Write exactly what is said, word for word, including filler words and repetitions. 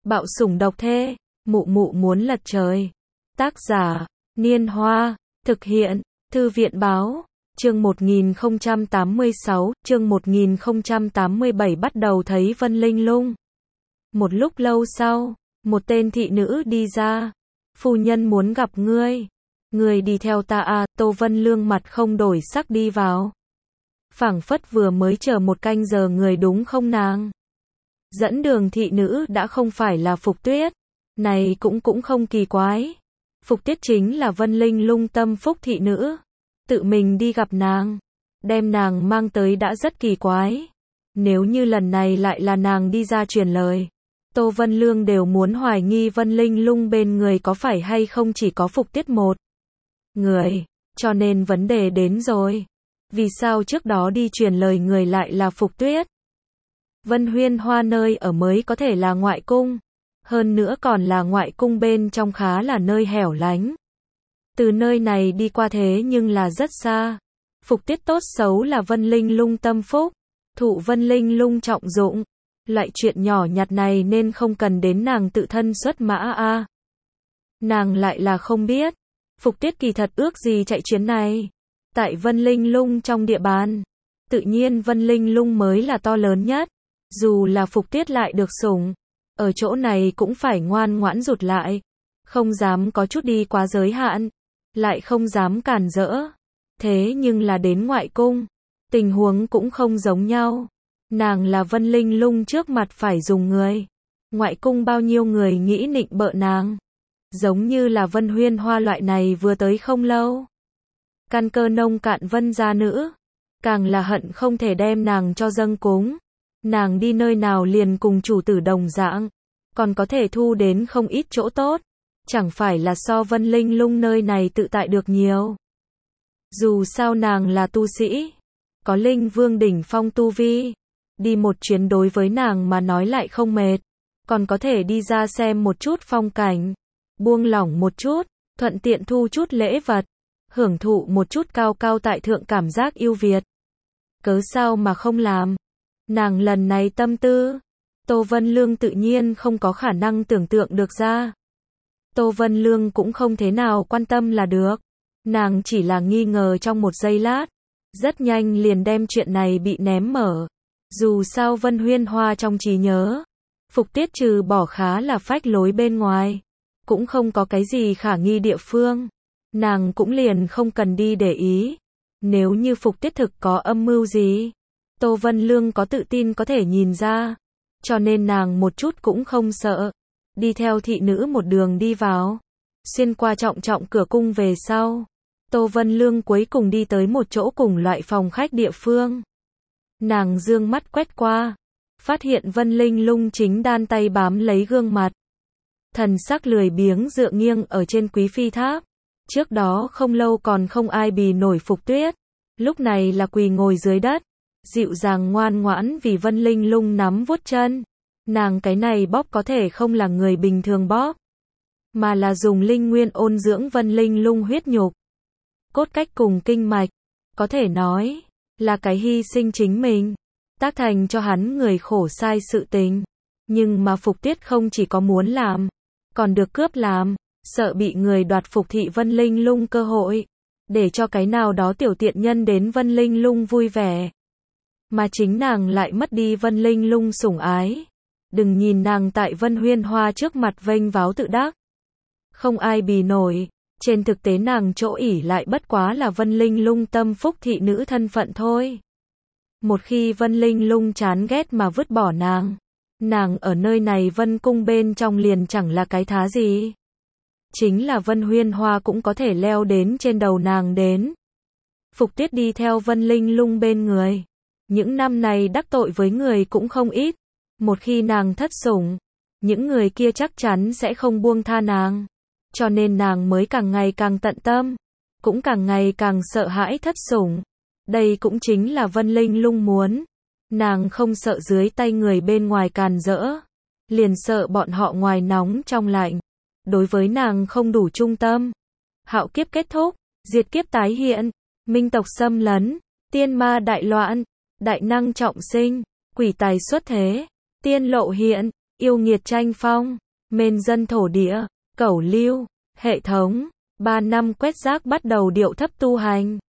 Bạo sủng độc thê, mụ mụ muốn lật trời. Tác giả, Niên Hoa, thực hiện, Thư viện Báo, chương một nghìn không trăm tám mươi sáu, chương một nghìn không trăm tám mươi bảy bắt đầu thấy Vân Linh Lung. Một lúc lâu sau, một tên thị nữ đi ra. Phu nhân muốn gặp ngươi. Ngươi đi theo ta à, Tô Vân Lương mặt không đổi sắc đi vào. Phảng phất vừa mới chờ một canh giờ người đúng không nàng? Dẫn đường thị nữ đã không phải là Phục Tuyết. Này cũng cũng không kỳ quái. Phục Tuyết chính là Vân Linh Lung tâm phúc thị nữ. Tự mình đi gặp nàng. Đem nàng mang tới đã rất kỳ quái. Nếu như lần này lại là nàng đi ra truyền lời. Tô Vân Lương đều muốn hoài nghi Vân Linh Lung bên người có phải hay không chỉ có Phục Tuyết một người. Cho nên vấn đề đến rồi. Vì sao trước đó đi truyền lời người lại là Phục Tuyết? Vân Huyên Hoa nơi ở mới có thể là ngoại cung. Hơn nữa còn là ngoại cung bên trong khá là nơi hẻo lánh. Từ nơi này đi qua thế nhưng là rất xa. Phục Tuyết tốt xấu là Vân Linh Lung tâm phúc. Thụ Vân Linh Lung trọng dụng. Loại chuyện nhỏ nhặt này nên không cần đến nàng tự thân xuất mã a. À. Nàng lại là không biết. Phục Tuyết kỳ thật ước gì chạy chuyến này. Tại Vân Linh Lung trong địa bàn. Tự nhiên Vân Linh Lung mới là to lớn nhất. Dù là Phục Tuyết lại được sủng. Ở chỗ này cũng phải ngoan ngoãn rụt lại. Không dám có chút đi quá giới hạn. Lại không dám cản rỡ. Thế nhưng là đến ngoại cung. Tình huống cũng không giống nhau. Nàng là Vân Linh Lung trước mặt phải dùng người. Ngoại cung bao nhiêu người nghĩ nịnh bợ nàng. Giống như là Vân Huyên Hoa loại này vừa tới không lâu. Căn cơ nông cạn Vân gia nữ. Càng là hận không thể đem nàng cho dâng cúng. Nàng đi nơi nào liền cùng chủ tử đồng dạng. Còn có thể thu đến không ít chỗ tốt. Chẳng phải là so Vân Linh Lung nơi này tự tại được nhiều. Dù sao nàng là tu sĩ. Có linh vương đỉnh phong tu vi. Đi một chuyến đối với nàng mà nói lại không mệt. Còn có thể đi ra xem một chút phong cảnh. Buông lỏng một chút. Thuận tiện thu chút lễ vật. Hưởng thụ một chút cao cao tại thượng cảm giác yêu Việt. Cớ sao mà không làm. Nàng lần này tâm tư. Tô Vân Lương tự nhiên không có khả năng tưởng tượng được ra. Tô Vân Lương cũng không thế nào quan tâm là được. Nàng chỉ là nghi ngờ trong một giây lát. Rất nhanh liền đem chuyện này bị ném mở. Dù sao Vân Huyên Hoa trong trí nhớ. Phục Tuyết trừ bỏ khá là phách lối bên ngoài. Cũng không có cái gì khả nghi địa phương. Nàng cũng liền không cần đi để ý. Nếu như Phục Tuyết thực có âm mưu gì. Tô Vân Lương có tự tin có thể nhìn ra. Cho nên nàng một chút cũng không sợ. Đi theo thị nữ một đường đi vào. Xuyên qua trọng trọng cửa cung về sau. Tô Vân Lương cuối cùng đi tới một chỗ cùng loại phòng khách địa phương. Nàng dương mắt quét qua. Phát hiện Vân Linh Lung chính đan tay bám lấy gương mặt. Thần sắc lười biếng dựa nghiêng ở trên quý phi tháp. Trước đó không lâu còn không ai bì nổi Phục Tuyết. Lúc này là quỳ ngồi dưới đất. Dịu dàng ngoan ngoãn vì Vân Linh Lung nắm vuốt chân. Nàng cái này bóp có thể không là người bình thường bóp. Mà là dùng linh nguyên ôn dưỡng Vân Linh Lung huyết nhục. Cốt cách cùng kinh mạch. Có thể nói là cái hy sinh chính mình. Tác thành cho hắn người khổ sai sự tình. Nhưng mà Phục Tuyết không chỉ có muốn làm. Còn được cướp làm. Sợ bị người đoạt Phục thị Vân Linh Lung cơ hội. Để cho cái nào đó tiểu tiện nhân đến Vân Linh Lung vui vẻ. Mà chính nàng lại mất đi Vân Linh Lung sủng ái. Đừng nhìn nàng tại Vân Huyên Hoa trước mặt vênh váo tự đắc. Không ai bì nổi. Trên thực tế nàng chỗ ỷ lại bất quá là Vân Linh Lung tâm phúc thị nữ thân phận thôi. Một khi Vân Linh Lung chán ghét mà vứt bỏ nàng. Nàng ở nơi này Vân cung bên trong liền chẳng là cái thá gì. Chính là Vân Huyên Hoa cũng có thể leo đến trên đầu nàng đến. Phục Tuyết đi theo Vân Linh Lung bên người. Những năm này đắc tội với người cũng không ít. Một khi nàng thất sủng, những người kia chắc chắn sẽ không buông tha nàng. Cho nên nàng mới càng ngày càng tận tâm. Cũng càng ngày càng sợ hãi thất sủng. Đây cũng chính là Vân Linh Lung muốn. Nàng không sợ dưới tay người bên ngoài càn rỡ. Liền sợ bọn họ ngoài nóng trong lạnh. Đối với nàng không đủ trung tâm. Hạo kiếp kết thúc, diệt kiếp tái hiện, minh tộc xâm lấn, tiên ma đại loạn, đại năng trọng sinh, quỷ tài xuất thế, tiên lộ hiện, yêu nghiệt tranh phong, mên dân thổ địa, cẩu lưu, hệ thống, ba năm quét rác bắt đầu điệu thấp tu hành.